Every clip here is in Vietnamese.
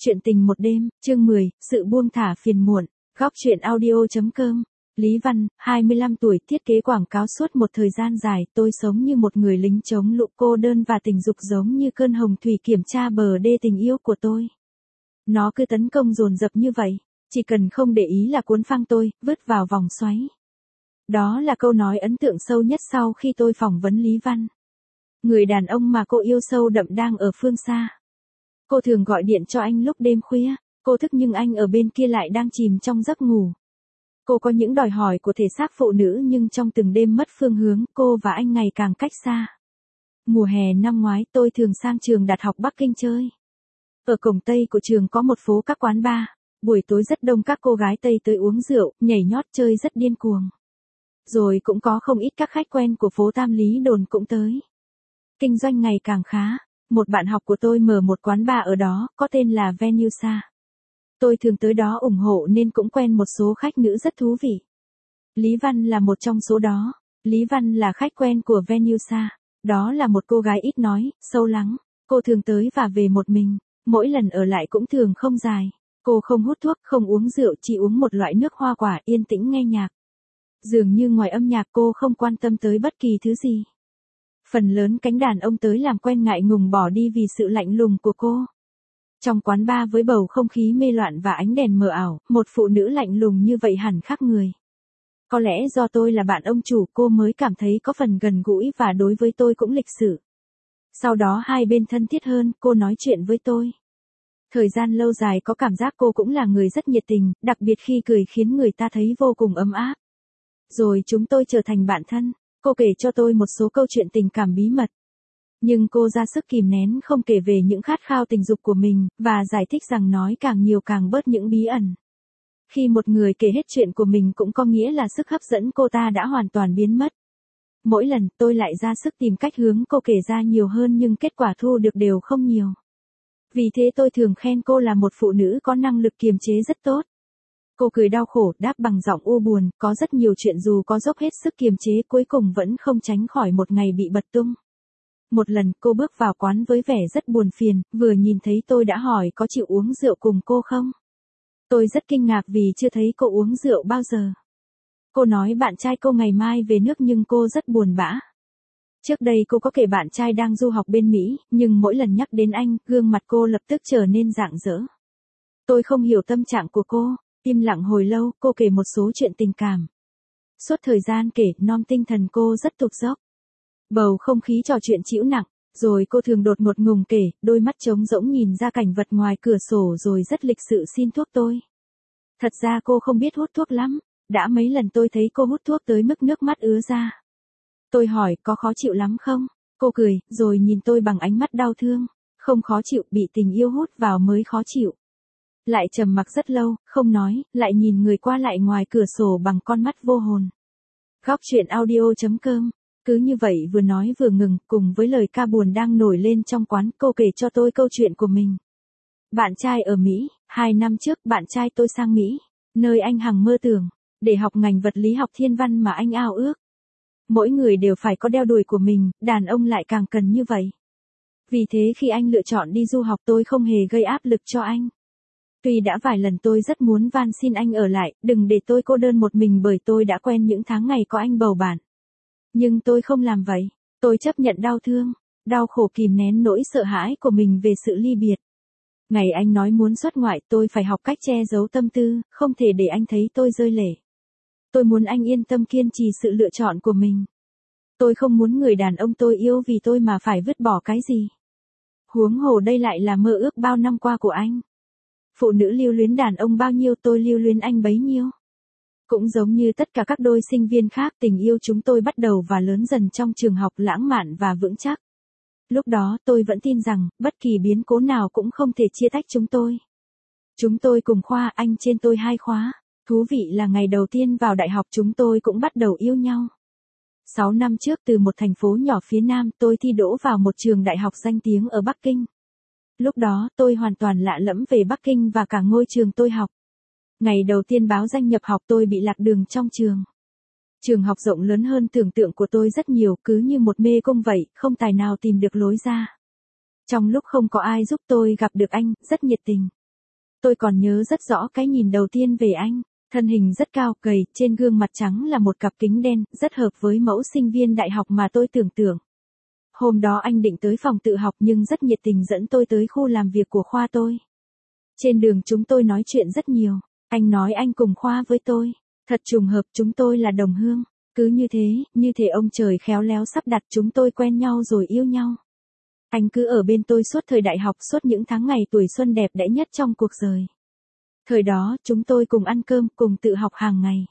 Chuyện tình một đêm, chương 10, sự buông thả phiền muộn, góc chuyện audio.com. Lý Văn, 25 tuổi, thiết kế quảng cáo suốt một thời gian dài, tôi sống như một người lính chống lũ cô đơn và tình dục giống như cơn hồng thủy kiểm tra bờ đê tình yêu của tôi. Nó cứ tấn công dồn dập như vậy, chỉ cần không để ý là cuốn phăng tôi, vứt vào vòng xoáy. Đó là câu nói ấn tượng sâu nhất sau khi tôi phỏng vấn Lý Văn. Người đàn ông mà cô yêu sâu đậm đang ở phương xa. Cô thường gọi điện cho anh lúc đêm khuya, cô thức nhưng anh ở bên kia lại đang chìm trong giấc ngủ. Cô có những đòi hỏi của thể xác phụ nữ nhưng trong từng đêm mất phương hướng, cô và anh ngày càng cách xa. Mùa hè năm ngoái tôi thường sang trường Đại học Bắc Kinh chơi. Ở cổng Tây của trường có một phố các quán bar, buổi tối rất đông các cô gái Tây tới uống rượu, nhảy nhót chơi rất điên cuồng. Rồi cũng có không ít các khách quen của phố Tam Lý Đồn cũng tới. Kinh doanh ngày càng khá. Một bạn học của tôi mở một quán bar ở đó, có tên là Venusa. Tôi thường tới đó ủng hộ nên cũng quen một số khách nữ rất thú vị. Lý Văn là một trong số đó. Lý Văn là khách quen của Venusa. Đó là một cô gái ít nói, sâu lắng. Cô thường tới và về một mình. Mỗi lần ở lại cũng thường không dài. Cô không hút thuốc, không uống rượu, chỉ uống một loại nước hoa quả, yên tĩnh nghe nhạc. Dường như ngoài âm nhạc cô không quan tâm tới bất kỳ thứ gì. Phần lớn cánh đàn ông tới làm quen ngại ngùng bỏ đi vì sự lạnh lùng của cô. Trong quán bar với bầu không khí mê loạn và ánh đèn mờ ảo, một phụ nữ lạnh lùng như vậy hẳn khác người. Có lẽ do tôi là bạn ông chủ cô mới cảm thấy có phần gần gũi và đối với tôi cũng lịch sự. Sau đó hai bên thân thiết hơn, cô nói chuyện với tôi. Thời gian lâu dài có cảm giác cô cũng là người rất nhiệt tình, đặc biệt khi cười khiến người ta thấy vô cùng ấm áp. Rồi chúng tôi trở thành bạn thân. Cô kể cho tôi một số câu chuyện tình cảm bí mật. Nhưng cô ra sức kìm nén không kể về những khát khao tình dục của mình, và giải thích rằng nói càng nhiều càng bớt những bí ẩn. Khi một người kể hết chuyện của mình cũng có nghĩa là sức hấp dẫn cô ta đã hoàn toàn biến mất. Mỗi lần tôi lại ra sức tìm cách hướng cô kể ra nhiều hơn nhưng kết quả thu được đều không nhiều. Vì thế tôi thường khen cô là một phụ nữ có năng lực kiềm chế rất tốt. Cô cười đau khổ, đáp bằng giọng u buồn, có rất nhiều chuyện dù có dốc hết sức kiềm chế cuối cùng vẫn không tránh khỏi một ngày bị bật tung. Một lần cô bước vào quán với vẻ rất buồn phiền, vừa nhìn thấy tôi đã hỏi có chịu uống rượu cùng cô không. Tôi rất kinh ngạc vì chưa thấy cô uống rượu bao giờ. Cô nói bạn trai cô ngày mai về nước nhưng cô rất buồn bã. Trước đây cô có kể bạn trai đang du học bên Mỹ, nhưng mỗi lần nhắc đến anh, gương mặt cô lập tức trở nên rạng rỡ. Tôi không hiểu tâm trạng của cô. Im lặng hồi lâu, cô kể một số chuyện tình cảm. Suốt thời gian kể, tinh thần cô rất tụt dốc. Bầu không khí trò chuyện trĩu nặng, rồi cô thường đột ngột ngùng kể, đôi mắt trống rỗng nhìn ra cảnh vật ngoài cửa sổ rồi rất lịch sự xin thuốc tôi. Thật ra cô không biết hút thuốc lắm, đã mấy lần tôi thấy cô hút thuốc tới mức nước mắt ứa ra. Tôi hỏi, có khó chịu lắm không? Cô cười, rồi nhìn tôi bằng ánh mắt đau thương. Không khó chịu, bị tình yêu hút vào mới khó chịu. Lại trầm mặc rất lâu, không nói, lại nhìn người qua lại ngoài cửa sổ bằng con mắt vô hồn. Góc chuyện audio.com. Cứ như vậy vừa nói vừa ngừng, cùng với lời ca buồn đang nổi lên trong quán, cô kể cho tôi câu chuyện của mình. Bạn trai ở Mỹ, 2 năm trước bạn trai tôi sang Mỹ, nơi anh hằng mơ tưởng, để học ngành vật lý học thiên văn mà anh ao ước. Mỗi người đều phải có đeo đuổi của mình, đàn ông lại càng cần như vậy. Vì thế khi anh lựa chọn đi du học tôi không hề gây áp lực cho anh. Tuy đã vài lần tôi rất muốn van xin anh ở lại, đừng để tôi cô đơn một mình bởi tôi đã quen những tháng ngày có anh bầu bạn. Nhưng tôi không làm vậy, tôi chấp nhận đau thương, đau khổ kìm nén nỗi sợ hãi của mình về sự ly biệt. Ngày anh nói muốn xuất ngoại tôi phải học cách che giấu tâm tư, không thể để anh thấy tôi rơi lệ. Tôi muốn anh yên tâm kiên trì sự lựa chọn của mình. Tôi không muốn người đàn ông tôi yêu vì tôi mà phải vứt bỏ cái gì. Huống hồ đây lại là mơ ước bao năm qua của anh. Phụ nữ lưu luyến đàn ông bao nhiêu tôi lưu luyến anh bấy nhiêu. Cũng giống như tất cả các đôi sinh viên khác, tình yêu chúng tôi bắt đầu và lớn dần trong trường học lãng mạn và vững chắc. Lúc đó tôi vẫn tin rằng, bất kỳ biến cố nào cũng không thể chia tách chúng tôi. Chúng tôi cùng khoa, anh trên tôi 2 khóa. Thú vị là ngày đầu tiên vào đại học chúng tôi cũng bắt đầu yêu nhau. 6 năm trước từ một thành phố nhỏ phía Nam tôi thi đỗ vào một trường đại học danh tiếng ở Bắc Kinh. Lúc đó tôi hoàn toàn lạ lẫm về Bắc Kinh và cả ngôi trường tôi học. Ngày đầu tiên báo danh nhập học tôi bị lạc đường trong trường. Trường học rộng lớn hơn tưởng tượng của tôi rất nhiều, cứ như một mê cung vậy, không tài nào tìm được lối ra. Trong lúc không có ai giúp tôi gặp được anh, rất nhiệt tình. Tôi còn nhớ rất rõ cái nhìn đầu tiên về anh. Thân hình rất cao, gầy, trên gương mặt trắng là một cặp kính đen, rất hợp với mẫu sinh viên đại học mà tôi tưởng tượng. Hôm đó anh định tới phòng tự học nhưng rất nhiệt tình dẫn tôi tới khu làm việc của khoa tôi. Trên đường chúng tôi nói chuyện rất nhiều. Anh nói anh cùng khoa với tôi. Thật trùng hợp chúng tôi là đồng hương. Cứ như thế ông trời khéo léo sắp đặt chúng tôi quen nhau rồi yêu nhau. Anh cứ ở bên tôi suốt thời đại học, suốt những tháng ngày tuổi xuân đẹp đẽ nhất trong cuộc đời. Thời đó, chúng tôi cùng ăn cơm, cùng tự học hàng ngày.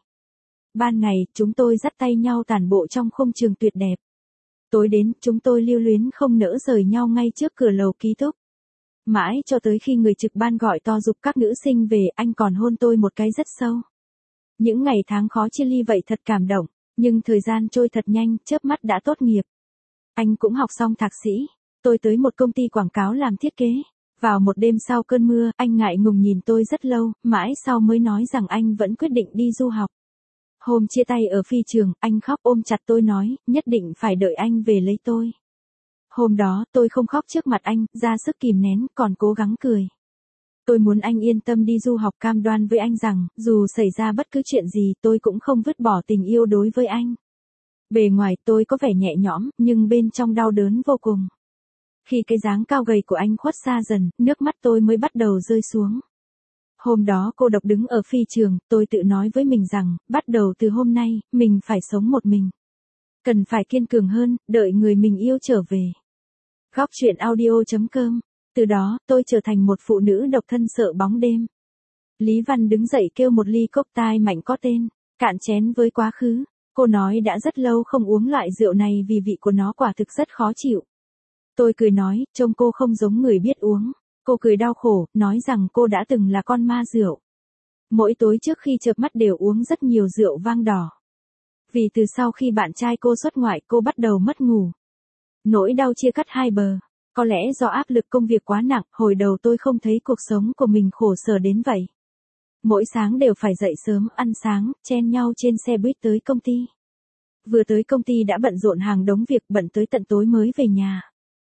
Ban ngày, chúng tôi dắt tay nhau tản bộ trong khung trường tuyệt đẹp. Tối đến, chúng tôi lưu luyến không nỡ rời nhau ngay trước cửa lầu ký túc. Mãi cho tới khi người trực ban gọi to giục các nữ sinh về, anh còn hôn tôi một cái rất sâu. Những ngày tháng khó chia ly vậy thật cảm động, nhưng thời gian trôi thật nhanh, chớp mắt đã tốt nghiệp. Anh cũng học xong thạc sĩ, tôi tới một công ty quảng cáo làm thiết kế. Vào một đêm sau cơn mưa, anh ngại ngùng nhìn tôi rất lâu, mãi sau mới nói rằng anh vẫn quyết định đi du học. Hôm chia tay ở phi trường, anh khóc ôm chặt tôi nói, nhất định phải đợi anh về lấy tôi. Hôm đó, tôi không khóc trước mặt anh, ra sức kìm nén, còn cố gắng cười. Tôi muốn anh yên tâm đi du học, cam đoan với anh rằng, dù xảy ra bất cứ chuyện gì, tôi cũng không vứt bỏ tình yêu đối với anh. Bề ngoài tôi có vẻ nhẹ nhõm, nhưng bên trong đau đớn vô cùng. Khi cái dáng cao gầy của anh khuất xa dần, nước mắt tôi mới bắt đầu rơi xuống. Hôm đó cô độc đứng ở phi trường, tôi tự nói với mình rằng, bắt đầu từ hôm nay, mình phải sống một mình. Cần phải kiên cường hơn, đợi người mình yêu trở về. Góc truyện audio.com. Từ đó, tôi trở thành một phụ nữ độc thân sợ bóng đêm. Lý Văn đứng dậy kêu một ly cốc tai mạnh có tên, cạn chén với quá khứ. Cô nói đã rất lâu không uống loại rượu này vì vị của nó quả thực rất khó chịu. Tôi cười nói, trông cô không giống người biết uống. Cô cười đau khổ, nói rằng cô đã từng là con ma rượu. Mỗi tối trước khi chợp mắt đều uống rất nhiều rượu vang đỏ. Vì từ sau khi bạn trai cô xuất ngoại cô bắt đầu mất ngủ. Nỗi đau chia cắt hai bờ. Có lẽ do áp lực công việc quá nặng, hồi đầu tôi không thấy cuộc sống của mình khổ sở đến vậy. Mỗi sáng đều phải dậy sớm, ăn sáng, chen nhau trên xe buýt tới công ty. Vừa tới công ty đã bận rộn hàng đống việc, bận tới tận tối mới về nhà.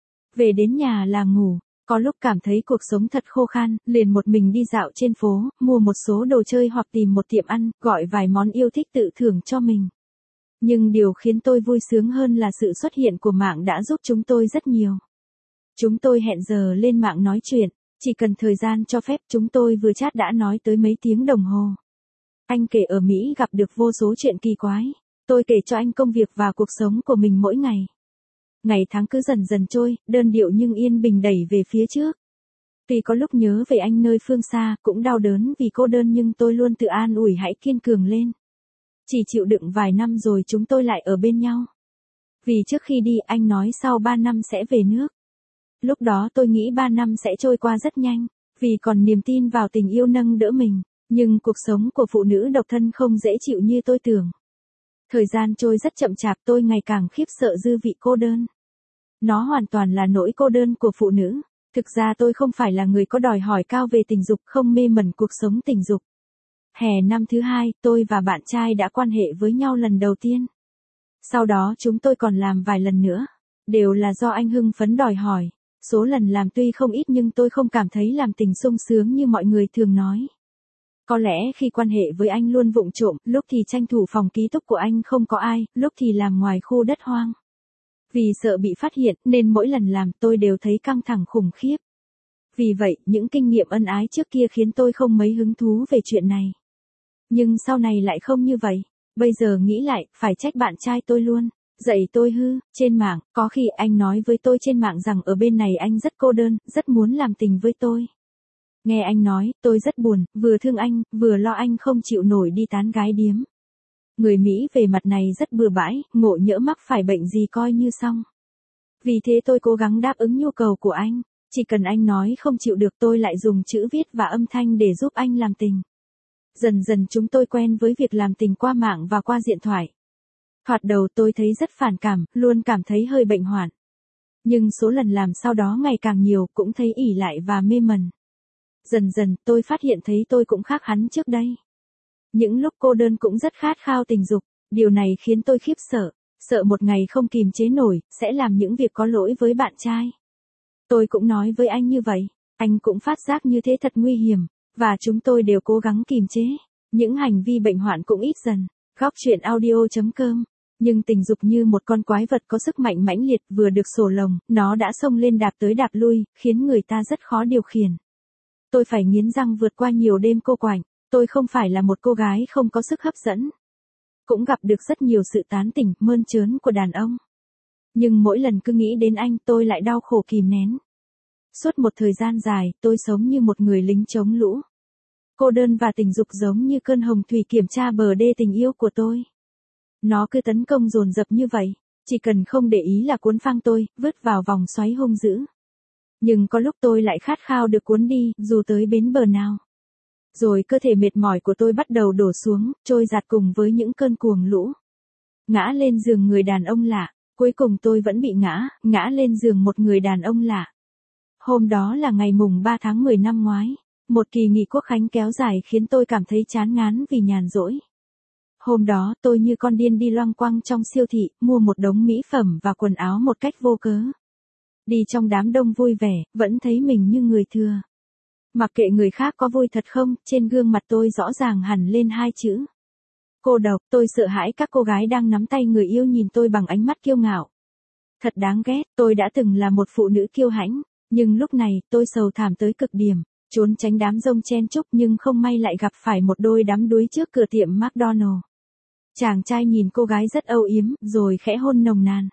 Về đến nhà là ngủ, có lúc cảm thấy cuộc sống thật khô khan, liền một mình đi dạo trên phố, mua một số đồ chơi hoặc tìm một tiệm ăn, gọi vài món yêu thích tự thưởng cho mình. Nhưng điều khiến tôi vui sướng hơn là sự xuất hiện của mạng đã giúp chúng tôi rất nhiều. Chúng tôi hẹn giờ lên mạng nói chuyện, chỉ cần thời gian cho phép chúng tôi vừa chat đã nói tới mấy tiếng đồng hồ. Anh kể ở Mỹ gặp được vô số chuyện kỳ quái, tôi kể cho anh công việc và cuộc sống của mình mỗi ngày. Ngày tháng cứ dần dần trôi, đơn điệu nhưng yên bình đẩy về phía trước. Tuy có lúc nhớ về anh nơi phương xa, cũng đau đớn vì cô đơn nhưng tôi luôn tự an ủi hãy kiên cường lên. Chỉ chịu đựng vài năm rồi chúng tôi lại ở bên nhau. Vì trước khi đi anh nói sau 3 năm sẽ về nước. Lúc đó tôi nghĩ 3 năm sẽ trôi qua rất nhanh, vì còn niềm tin vào tình yêu nâng đỡ mình. Nhưng cuộc sống của phụ nữ độc thân không dễ chịu như tôi tưởng. Thời gian trôi rất chậm chạp, tôi ngày càng khiếp sợ dư vị cô đơn. Nó hoàn toàn là nỗi cô đơn của phụ nữ. Thực ra tôi không phải là người có đòi hỏi cao về tình dục, không mê mẩn cuộc sống tình dục. Hè năm thứ 2, tôi và bạn trai đã quan hệ với nhau lần đầu tiên. Sau đó chúng tôi còn làm vài lần nữa. Đều là do anh hưng phấn đòi hỏi. Số lần làm tuy không ít nhưng tôi không cảm thấy làm tình sung sướng như mọi người thường nói. Có lẽ khi quan hệ với anh luôn vụng trộm, lúc thì tranh thủ phòng ký túc của anh không có ai, lúc thì làm ngoài khu đất hoang. Vì sợ bị phát hiện nên mỗi lần làm tôi đều thấy căng thẳng khủng khiếp. Vì vậy, những kinh nghiệm ân ái trước kia khiến tôi không mấy hứng thú về chuyện này. Nhưng sau này lại không như vậy. Bây giờ nghĩ lại, phải trách bạn trai tôi luôn. Dạy tôi hư, trên mạng, có khi anh nói với tôi trên mạng rằng ở bên này anh rất cô đơn, rất muốn làm tình với tôi. Nghe anh nói, tôi rất buồn, vừa thương anh, vừa lo anh không chịu nổi đi tán gái điếm. Người Mỹ về mặt này rất bừa bãi, ngộ nhỡ mắc phải bệnh gì coi như xong. Vì thế tôi cố gắng đáp ứng nhu cầu của anh, chỉ cần anh nói không chịu được tôi lại dùng chữ viết và âm thanh để giúp anh làm tình. Dần dần chúng tôi quen với việc làm tình qua mạng và qua điện thoại. Thoạt đầu tôi thấy rất phản cảm, luôn cảm thấy hơi bệnh hoạn. Nhưng số lần làm sau đó ngày càng nhiều, cũng thấy ỷ lại và mê mẩn. Dần dần, tôi phát hiện thấy tôi cũng khác hắn trước đây. Những lúc cô đơn cũng rất khát khao tình dục, điều này khiến tôi khiếp sợ, sợ một ngày không kìm chế nổi, sẽ làm những việc có lỗi với bạn trai. Tôi cũng nói với anh như vậy, anh cũng phát giác như thế thật nguy hiểm, Và chúng tôi đều cố gắng kiềm chế. Những hành vi bệnh hoạn cũng ít dần. Góc chuyện audio.com. Nhưng tình dục như một con quái vật có sức mạnh mãnh liệt, vừa được sổ lồng, nó đã xông lên đạp tới đạp lui, khiến người ta rất khó điều khiển. Tôi phải nghiến răng vượt qua nhiều đêm cô quạnh. Tôi không phải là một cô gái không có sức hấp dẫn. Cũng gặp được rất nhiều sự tán tỉnh, mơn trớn của đàn ông. Nhưng mỗi lần cứ nghĩ đến anh, tôi lại đau khổ kìm nén. Suốt một thời gian dài, tôi sống như một người lính chống lũ. Cô đơn và tình dục giống như cơn hồng thủy kiểm tra bờ đê tình yêu của tôi. Nó cứ tấn công dồn dập như vậy, chỉ cần không để ý là cuốn phăng tôi, vứt vào vòng xoáy hung dữ. Nhưng có lúc tôi lại khát khao được cuốn đi, dù tới bến bờ nào. Rồi cơ thể mệt mỏi của tôi bắt đầu đổ xuống, trôi dạt cùng với những cơn cuồng lũ. Ngã lên giường người đàn ông lạ, cuối cùng tôi vẫn bị ngã lên giường một người đàn ông lạ. Hôm đó là ngày mùng 3 tháng 10 năm ngoái, một kỳ nghỉ quốc khánh kéo dài khiến tôi cảm thấy chán ngán vì nhàn rỗi. Hôm đó tôi như con điên đi loanh quanh trong siêu thị, mua một đống mỹ phẩm và quần áo một cách vô cớ. Đi trong đám đông vui vẻ, vẫn thấy mình như người thừa. Mặc kệ người khác có vui thật không, trên gương mặt tôi rõ ràng hẳn lên hai chữ. Cô độc. Tôi sợ hãi các cô gái đang nắm tay người yêu nhìn tôi bằng ánh mắt kiêu ngạo. Thật đáng ghét, tôi đã từng là một phụ nữ kiêu hãnh, nhưng lúc này tôi sầu thảm tới cực điểm, trốn tránh đám rông chen chúc nhưng không may lại gặp phải một đôi đám đuối trước cửa tiệm McDonald. Chàng trai nhìn cô gái rất âu yếm, rồi khẽ hôn nồng nàn.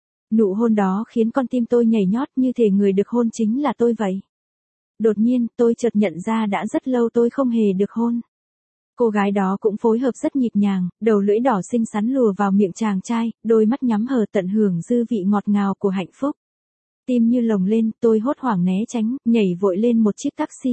Nụ hôn đó khiến con tim tôi nhảy nhót như thể người được hôn chính là tôi vậy. Đột nhiên, tôi chợt nhận ra đã rất lâu tôi không hề được hôn. Cô gái đó cũng phối hợp rất nhịp nhàng, đầu lưỡi đỏ xinh xắn lùa vào miệng chàng trai, đôi mắt nhắm hờ tận hưởng dư vị ngọt ngào của hạnh phúc. Tim như lồng lên, tôi hốt hoảng né tránh, nhảy vội lên một chiếc taxi.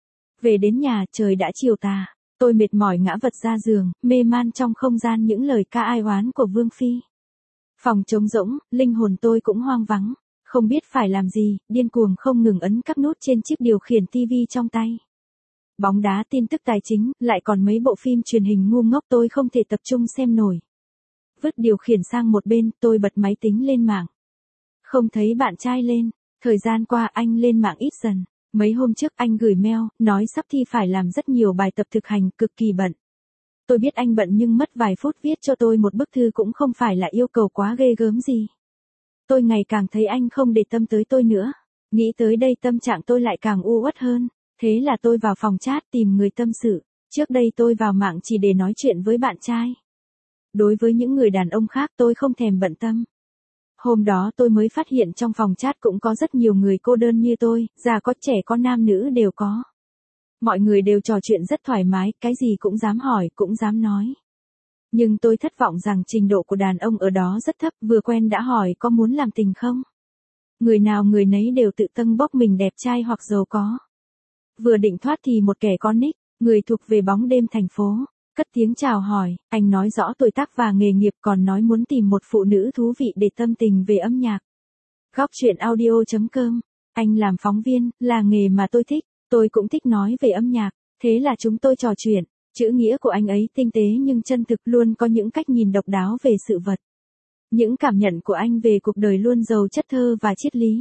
Về đến nhà, trời đã chiều tà. Tôi mệt mỏi ngã vật ra giường, mê man trong không gian những lời ca ai oán của Vương Phi. Phòng trống rỗng, linh hồn tôi cũng hoang vắng, không biết phải làm gì, điên cuồng không ngừng ấn các nút trên chiếc điều khiển TV trong tay. Bóng đá, tin tức tài chính, lại còn mấy bộ phim truyền hình ngu ngốc tôi không thể tập trung xem nổi. Vứt điều khiển sang một bên, tôi bật máy tính lên mạng. Không thấy bạn trai lên, thời gian qua anh lên mạng ít dần. Mấy hôm trước anh gửi mail, nói sắp thi phải làm rất nhiều bài tập thực hành, cực kỳ bận. Tôi biết anh bận nhưng mất vài phút viết cho tôi một bức thư cũng không phải là yêu cầu quá ghê gớm gì. Tôi ngày càng thấy anh không để tâm tới tôi nữa. Nghĩ tới đây tâm trạng tôi lại càng u uất hơn. Thế là tôi vào phòng chat tìm người tâm sự. Trước đây tôi vào mạng chỉ để nói chuyện với bạn trai. Đối với những người đàn ông khác tôi không thèm bận tâm. Hôm đó tôi mới phát hiện trong phòng chat cũng có rất nhiều người cô đơn như tôi, già có trẻ có nam nữ đều có. Mọi người đều trò chuyện rất thoải mái, cái gì cũng dám hỏi, cũng dám nói. Nhưng tôi thất vọng rằng trình độ của đàn ông ở đó rất thấp, vừa quen đã hỏi có muốn làm tình không. Người nào người nấy đều tự tâng bốc mình đẹp trai hoặc giàu có. Vừa định thoát thì một kẻ có nick, người thuộc về bóng đêm thành phố, cất tiếng chào hỏi, anh nói rõ tuổi tác và nghề nghiệp còn nói muốn tìm một phụ nữ thú vị để tâm tình về âm nhạc. Góc chuyện audio.com, anh làm phóng viên, là nghề mà tôi thích, tôi cũng thích nói về âm nhạc, thế là chúng tôi trò chuyện, chữ nghĩa của anh ấy tinh tế nhưng chân thực, luôn có những cách nhìn độc đáo về sự vật. Những cảm nhận của anh về cuộc đời luôn giàu chất thơ và triết lý.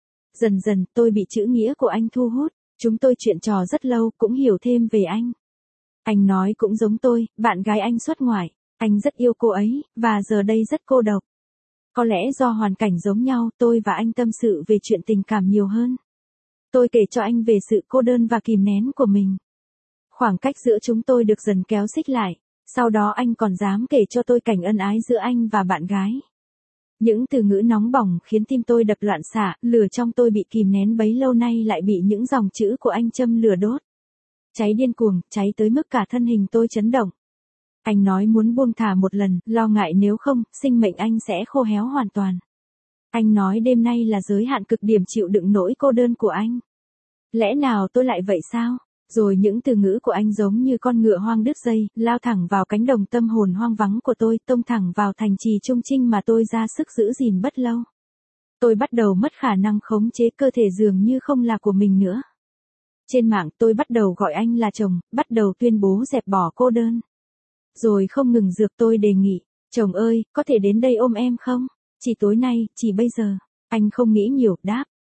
Dần dần tôi bị chữ nghĩa của anh thu hút, chúng tôi chuyện trò rất lâu cũng hiểu thêm về anh. Anh nói cũng giống tôi, bạn gái anh xuất ngoại, anh rất yêu cô ấy, và giờ đây rất cô độc. Có lẽ do hoàn cảnh giống nhau, tôi và anh tâm sự về chuyện tình cảm nhiều hơn. Tôi kể cho anh về sự cô đơn và kìm nén của mình. Khoảng cách giữa chúng tôi được dần kéo xích lại, sau đó anh còn dám kể cho tôi cảnh ân ái giữa anh và bạn gái. Những từ ngữ nóng bỏng khiến tim tôi đập loạn xạ, lửa trong tôi bị kìm nén bấy lâu nay lại bị những dòng chữ của anh châm lửa đốt. Cháy điên cuồng, cháy tới mức cả thân hình tôi chấn động. Anh nói muốn buông thả một lần, lo ngại nếu không, sinh mệnh anh sẽ khô héo hoàn toàn. Anh nói đêm nay là giới hạn cực điểm chịu đựng nỗi cô đơn của anh. Lẽ nào tôi lại vậy sao? Rồi những từ ngữ của anh giống như con ngựa hoang đứt dây, lao thẳng vào cánh đồng tâm hồn hoang vắng của tôi, tông thẳng vào thành trì trung trinh mà tôi ra sức giữ gìn bất lâu. Tôi bắt đầu mất khả năng khống chế cơ thể dường như không là của mình nữa. Trên mạng tôi bắt đầu gọi anh là chồng, bắt đầu tuyên bố dẹp bỏ cô đơn. Rồi không ngừng dược tôi đề nghị, chồng ơi, có thể đến đây ôm em không? Chỉ tối nay, chỉ bây giờ. Anh không nghĩ nhiều, đáp,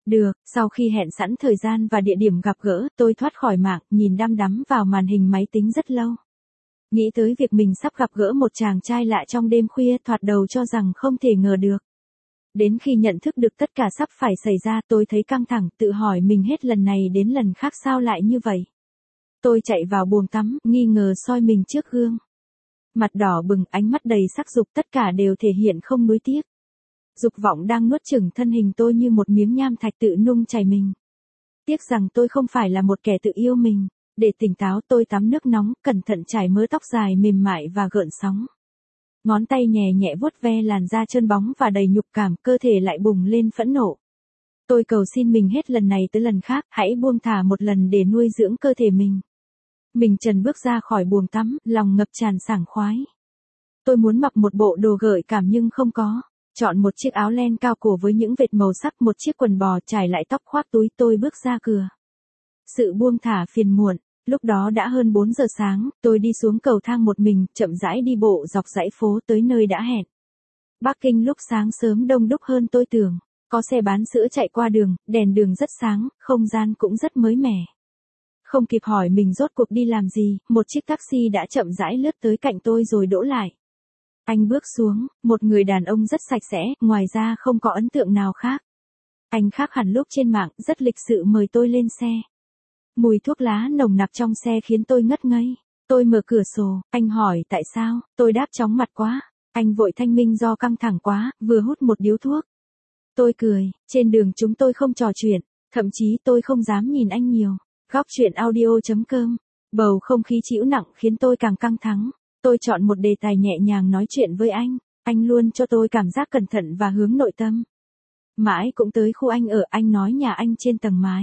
Được, sau khi hẹn sẵn thời gian và địa điểm gặp gỡ, tôi thoát khỏi mạng, nhìn đăm đắm vào màn hình máy tính rất lâu. Nghĩ tới việc mình sắp gặp gỡ một chàng trai lạ trong đêm khuya, thoạt đầu cho rằng không thể ngờ được. Đến khi nhận thức được tất cả sắp phải xảy ra, tôi thấy căng thẳng, tự hỏi mình hết lần này đến lần khác sao lại như vậy. Tôi chạy vào buồng tắm, nghi ngờ soi mình trước gương. Mặt đỏ bừng, ánh mắt đầy sắc dục, tất cả đều thể hiện không nuối tiếc. Dục vọng đang nuốt chửng thân hình tôi như một miếng nham thạch tự nung chảy mình. Tiếc rằng tôi không phải là một kẻ tự yêu mình. Để tỉnh táo, tôi tắm nước nóng, cẩn thận chải mớ tóc dài mềm mại và gợn sóng. Ngón tay nhẹ nhẹ vuốt ve làn da trơn bóng và đầy nhục cảm, cơ thể lại bùng lên phẫn nộ. Tôi cầu xin mình hết lần này tới lần khác, hãy buông thả một lần để nuôi dưỡng cơ thể mình. Mình trần bước ra khỏi buồng tắm, lòng ngập tràn sảng khoái. Tôi muốn mặc một bộ đồ gợi cảm nhưng không có. Chọn một chiếc áo len cao cổ với những vệt màu sắc, một chiếc quần bò, trải lại tóc, khoác túi, tôi bước ra cửa. Sự buông thả phiền muộn. Lúc đó đã hơn 4 giờ sáng, tôi đi xuống cầu thang một mình, chậm rãi đi bộ dọc dãy phố tới nơi đã hẹn. Bắc Kinh lúc sáng sớm đông đúc hơn tôi tưởng. Có xe bán sữa chạy qua đường, đèn đường rất sáng, không gian cũng rất mới mẻ. Không kịp hỏi mình rốt cuộc đi làm gì, một chiếc taxi đã chậm rãi lướt tới cạnh tôi rồi đỗ lại. Anh bước xuống, một người đàn ông rất sạch sẽ, ngoài ra không có ấn tượng nào khác. Anh khác hẳn lúc trên mạng, rất lịch sự mời tôi lên xe. Mùi thuốc lá nồng nặc trong xe khiến tôi ngất ngây. Tôi mở cửa sổ, anh hỏi tại sao, tôi đáp chóng mặt quá. Anh vội thanh minh do căng thẳng quá, vừa hút một điếu thuốc. Tôi cười, trên đường chúng tôi không trò chuyện, thậm chí tôi không dám nhìn anh nhiều. Góc chuyện audio.com. Bầu không khí trĩu nặng khiến tôi càng căng thẳng. Tôi chọn một đề tài nhẹ nhàng nói chuyện với anh luôn cho tôi cảm giác cẩn thận và hướng nội tâm. Mãi cũng tới khu anh ở, anh nói nhà anh trên tầng mái.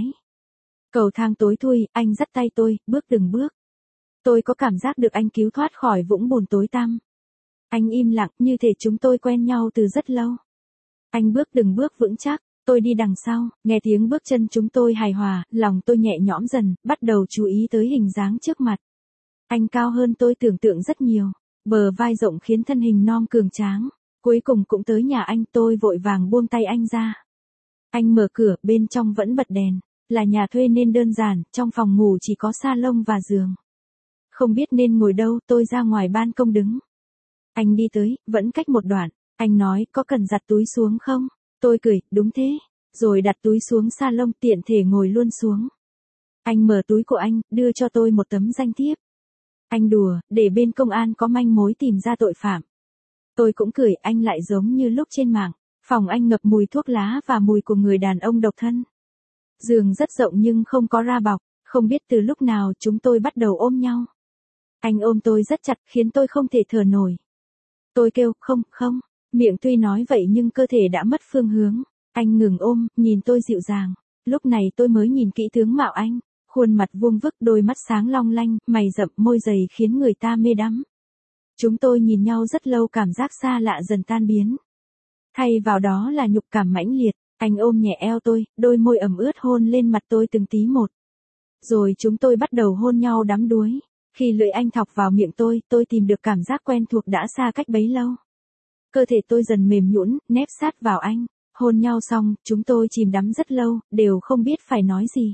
Cầu thang tối thui, anh dắt tay tôi, bước từng bước. Tôi có cảm giác được anh cứu thoát khỏi vũng bùn tối tăm. Anh im lặng, như thể chúng tôi quen nhau từ rất lâu. Anh bước từng bước vững chắc, tôi đi đằng sau, nghe tiếng bước chân chúng tôi hài hòa, lòng tôi nhẹ nhõm dần, bắt đầu chú ý tới hình dáng trước mặt. Anh cao hơn tôi tưởng tượng rất nhiều, bờ vai rộng khiến thân hình non cường tráng. Cuối cùng cũng tới nhà anh, tôi vội vàng buông tay anh ra. Anh mở cửa, bên trong vẫn bật đèn. Là nhà thuê nên đơn giản, trong phòng ngủ chỉ có salon và giường. Không biết nên ngồi đâu, tôi ra ngoài ban công đứng. Anh đi tới, vẫn cách một đoạn. Anh nói, có cần giặt túi xuống không? Tôi cười, đúng thế. Rồi đặt túi xuống salon, tiện thể ngồi luôn xuống. Anh mở túi của anh, đưa cho tôi một tấm danh thiếp. Anh đùa, để bên công an có manh mối tìm ra tội phạm. Tôi cũng cười, anh lại giống như lúc trên mạng. Phòng anh ngập mùi thuốc lá và mùi của người đàn ông độc thân. Giường rất rộng nhưng không có ra bọc, không biết từ lúc nào chúng tôi bắt đầu ôm nhau. Anh ôm tôi rất chặt khiến tôi không thể thở nổi. Tôi kêu, không, miệng tuy nói vậy nhưng cơ thể đã mất phương hướng. Anh ngừng ôm, nhìn tôi dịu dàng. Lúc này tôi mới nhìn kỹ tướng mạo anh, khuôn mặt vuông vức, đôi mắt sáng long lanh, mày rậm, môi dày khiến người ta mê đắm. Chúng tôi nhìn nhau rất lâu, cảm giác xa lạ dần tan biến. Thay vào đó là nhục cảm mãnh liệt. Anh ôm nhẹ eo tôi, đôi môi ẩm ướt hôn lên mặt tôi từng tí một. Rồi chúng tôi bắt đầu hôn nhau đắm đuối. Khi lưỡi anh thọc vào miệng tôi tìm được cảm giác quen thuộc đã xa cách bấy lâu. Cơ thể tôi dần mềm nhũn, nép sát vào anh. Hôn nhau xong, chúng tôi chìm đắm rất lâu, đều không biết phải nói gì.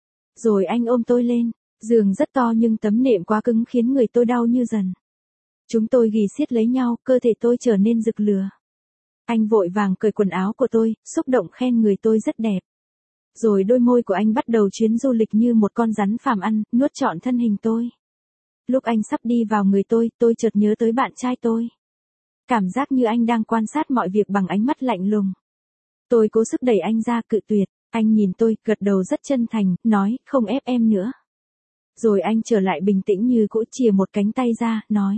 Rồi anh ôm tôi lên. Giường rất to nhưng tấm nệm quá cứng khiến người tôi đau như dần. Chúng tôi ghì siết lấy nhau, cơ thể tôi trở nên rực lửa. Anh vội vàng cởi quần áo của tôi, xúc động khen người tôi rất đẹp. Rồi đôi môi của anh bắt đầu chuyến du lịch như một con rắn phàm ăn, nuốt trọn thân hình tôi. Lúc anh sắp đi vào người tôi chợt nhớ tới bạn trai tôi. Cảm giác như anh đang quan sát mọi việc bằng ánh mắt lạnh lùng. Tôi cố sức đẩy anh ra, cự tuyệt. Anh nhìn tôi, gật đầu rất chân thành, nói, không ép em nữa. Rồi anh trở lại bình tĩnh như cũ, chìa một cánh tay ra, nói.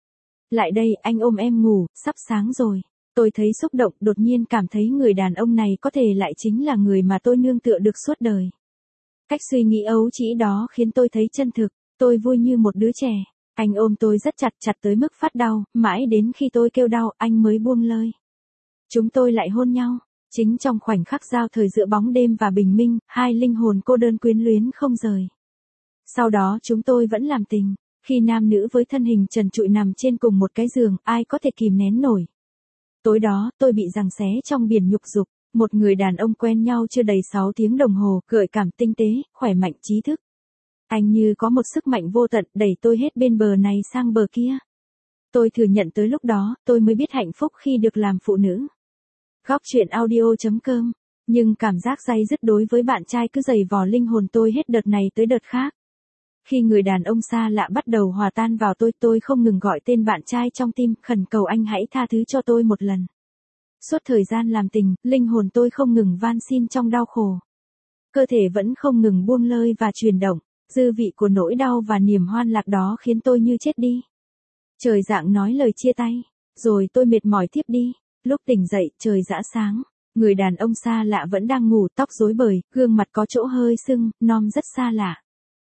Lại đây, anh ôm em ngủ, sắp sáng rồi. Tôi thấy xúc động, đột nhiên cảm thấy người đàn ông này có thể lại chính là người mà tôi nương tựa được suốt đời. Cách suy nghĩ ấu trĩ đó khiến tôi thấy chân thực, tôi vui như một đứa trẻ. Anh ôm tôi rất chặt tới mức phát đau, mãi đến khi tôi kêu đau, anh mới buông lơi. Chúng tôi lại hôn nhau, chính trong khoảnh khắc giao thời giữa bóng đêm và bình minh, hai linh hồn cô đơn quyến luyến không rời. Sau đó chúng tôi vẫn làm tình, khi nam nữ với thân hình trần trụi nằm trên cùng một cái giường, ai có thể kìm nén nổi. Tối đó, tôi bị giằng xé trong biển nhục dục. Một người đàn ông quen nhau chưa đầy 6 tiếng đồng hồ, gợi cảm tinh tế, khỏe mạnh trí thức. Anh như có một sức mạnh vô tận đẩy tôi hết bên bờ này sang bờ kia. Tôi thừa nhận tới lúc đó, tôi mới biết hạnh phúc khi được làm phụ nữ. Góc chuyện audio.com. Nhưng cảm giác day dứt đối với bạn trai cứ dày vò linh hồn tôi hết đợt này tới đợt khác. Khi người đàn ông xa lạ bắt đầu hòa tan vào tôi không ngừng gọi tên bạn trai trong tim, khẩn cầu anh hãy tha thứ cho tôi một lần. Suốt thời gian làm tình, linh hồn tôi không ngừng van xin trong đau khổ. Cơ thể vẫn không ngừng buông lơi và chuyển động, dư vị của nỗi đau và niềm hoan lạc đó khiến tôi như chết đi. Trời rạng nói lời chia tay, rồi tôi mệt mỏi thiếp đi. Lúc tỉnh dậy, trời rã sáng. Người đàn ông xa lạ vẫn đang ngủ, tóc rối bời, gương mặt có chỗ hơi sưng, nom rất xa lạ.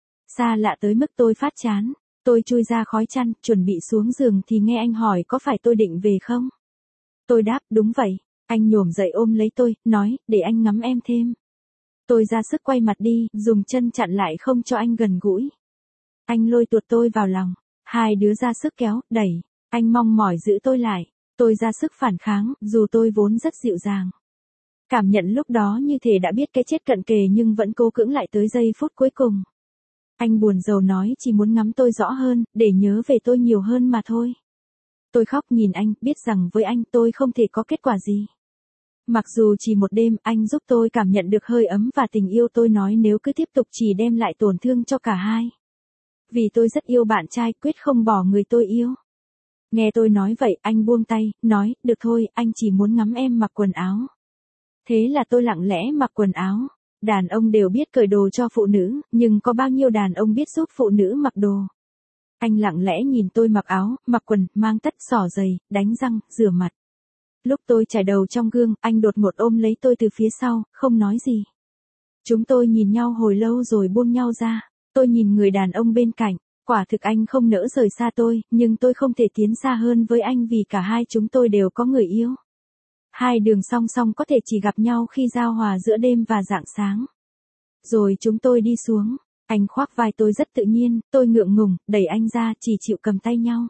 Xa lạ tới mức tôi phát chán. Tôi chui ra khói chăn, chuẩn bị xuống giường thì nghe anh hỏi có phải tôi định về không? Tôi đáp đúng vậy. Anh nhổm dậy ôm lấy tôi, nói, để anh ngắm em thêm. Tôi ra sức quay mặt đi, dùng chân chặn lại không cho anh gần gũi. Anh lôi tuột tôi vào lòng. Hai đứa ra sức kéo, đẩy. Anh mong mỏi giữ tôi lại. Tôi ra sức phản kháng, dù tôi vốn rất dịu dàng. Cảm nhận lúc đó như thể đã biết cái chết cận kề nhưng vẫn cố cưỡng lại tới giây phút cuối cùng. Anh buồn rầu nói chỉ muốn ngắm tôi rõ hơn, để nhớ về tôi nhiều hơn mà thôi. Tôi khóc nhìn anh, biết rằng với anh tôi không thể có kết quả gì. Mặc dù chỉ một đêm, anh giúp tôi cảm nhận được hơi ấm và tình yêu. Tôi nói nếu cứ tiếp tục chỉ đem lại tổn thương cho cả hai. Vì tôi rất yêu bạn trai, quyết không bỏ người tôi yêu. Nghe tôi nói vậy, anh buông tay, nói, được thôi, anh chỉ muốn ngắm em mặc quần áo. Thế là tôi lặng lẽ mặc quần áo. Đàn ông đều biết cởi đồ cho phụ nữ, nhưng có bao nhiêu đàn ông biết giúp phụ nữ mặc đồ. Anh lặng lẽ nhìn tôi mặc áo, mặc quần, mang tất, xỏ giày, đánh răng, rửa mặt. Lúc tôi chải đầu trong gương, anh đột ngột ôm lấy tôi từ phía sau, không nói gì. Chúng tôi nhìn nhau hồi lâu rồi buông nhau ra. Tôi nhìn người đàn ông bên cạnh. Quả thực anh không nỡ rời xa tôi, nhưng tôi không thể tiến xa hơn với anh vì cả hai chúng tôi đều có người yêu. Hai đường song song có thể chỉ gặp nhau khi giao hòa giữa đêm và rạng sáng. Rồi chúng tôi đi xuống. Anh khoác vai tôi rất tự nhiên, tôi ngượng ngùng, đẩy anh ra, chỉ chịu cầm tay nhau.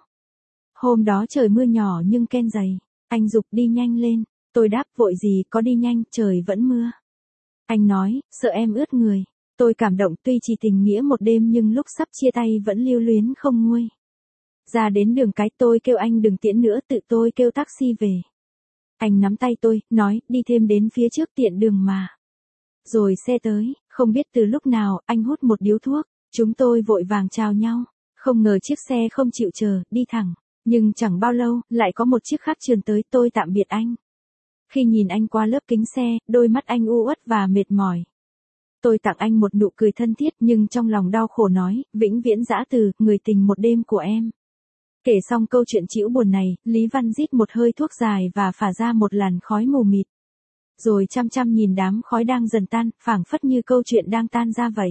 Hôm đó trời mưa nhỏ nhưng ken dày. Anh giục đi nhanh lên. Tôi đáp vội gì có đi nhanh, trời vẫn mưa. Anh nói, sợ em ướt người. Tôi cảm động tuy chỉ tình nghĩa một đêm nhưng lúc sắp chia tay vẫn lưu luyến không nguôi. Ra đến đường cái tôi kêu anh đừng tiễn nữa, tự tôi kêu taxi về. Anh nắm tay tôi, nói, đi thêm đến phía trước tiện đường mà. Rồi xe tới, không biết từ lúc nào, anh hút một điếu thuốc. Chúng tôi vội vàng chào nhau. Không ngờ chiếc xe không chịu chờ, đi thẳng. Nhưng chẳng bao lâu, lại có một chiếc khác trườn tới, tôi tạm biệt anh. Khi nhìn anh qua lớp kính xe, đôi mắt anh u uất và mệt mỏi. Tôi tặng anh một nụ cười thân thiết nhưng trong lòng đau khổ nói, vĩnh viễn dã từ, người tình một đêm của em. Kể xong câu chuyện trĩu buồn này, Lý Văn rít một hơi thuốc dài và phả ra một làn khói mù mịt. Rồi chăm chăm nhìn đám khói đang dần tan, phảng phất như câu chuyện đang tan ra vậy.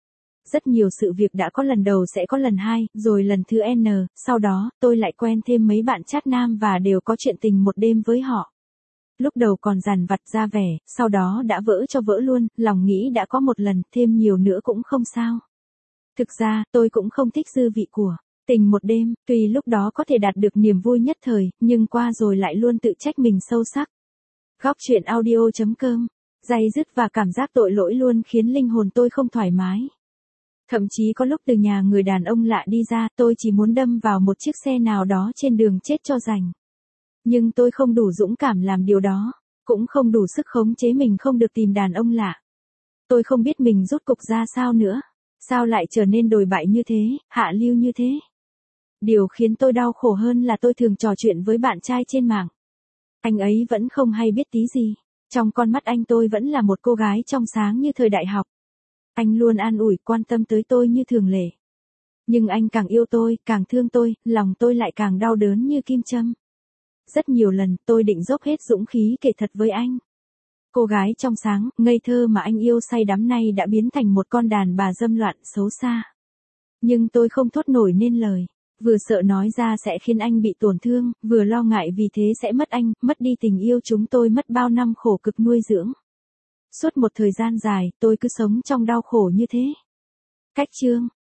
Rất nhiều sự việc đã có lần đầu sẽ có lần hai, rồi lần thứ N, sau đó, tôi lại quen thêm mấy bạn chat nam và đều có chuyện tình một đêm với họ. Lúc đầu còn dằn vặt ra vẻ, sau đó đã vỡ cho vỡ luôn, lòng nghĩ đã có một lần, thêm nhiều nữa cũng không sao. Thực ra, tôi cũng không thích dư vị của tình một đêm, tuy lúc đó có thể đạt được niềm vui nhất thời, nhưng qua rồi lại luôn tự trách mình sâu sắc. Góc chuyện audio.com. Day dứt và cảm giác tội lỗi luôn khiến linh hồn tôi không thoải mái. Thậm chí có lúc từ nhà người đàn ông lạ đi ra, tôi chỉ muốn đâm vào một chiếc xe nào đó trên đường chết cho rành. Nhưng tôi không đủ dũng cảm làm điều đó, cũng không đủ sức khống chế mình không được tìm đàn ông lạ. Tôi không biết mình rốt cục ra sao nữa, sao lại trở nên đồi bại như thế, hạ lưu như thế. Điều khiến tôi đau khổ hơn là tôi thường trò chuyện với bạn trai trên mạng. Anh ấy vẫn không hay biết tí gì, trong con mắt anh tôi vẫn là một cô gái trong sáng như thời đại học. Anh luôn an ủi quan tâm tới tôi như thường lệ. Nhưng anh càng yêu tôi, càng thương tôi, lòng tôi lại càng đau đớn như kim châm. Rất nhiều lần, tôi định dốc hết dũng khí kể thật với anh. Cô gái trong sáng, ngây thơ mà anh yêu say đắm nay đã biến thành một con đàn bà dâm loạn, xấu xa. Nhưng tôi không thốt nổi nên lời. Vừa sợ nói ra sẽ khiến anh bị tổn thương, vừa lo ngại vì thế sẽ mất anh, mất đi tình yêu chúng tôi mất bao năm khổ cực nuôi dưỡng. Suốt một thời gian dài, tôi cứ sống trong đau khổ như thế. Cách chương.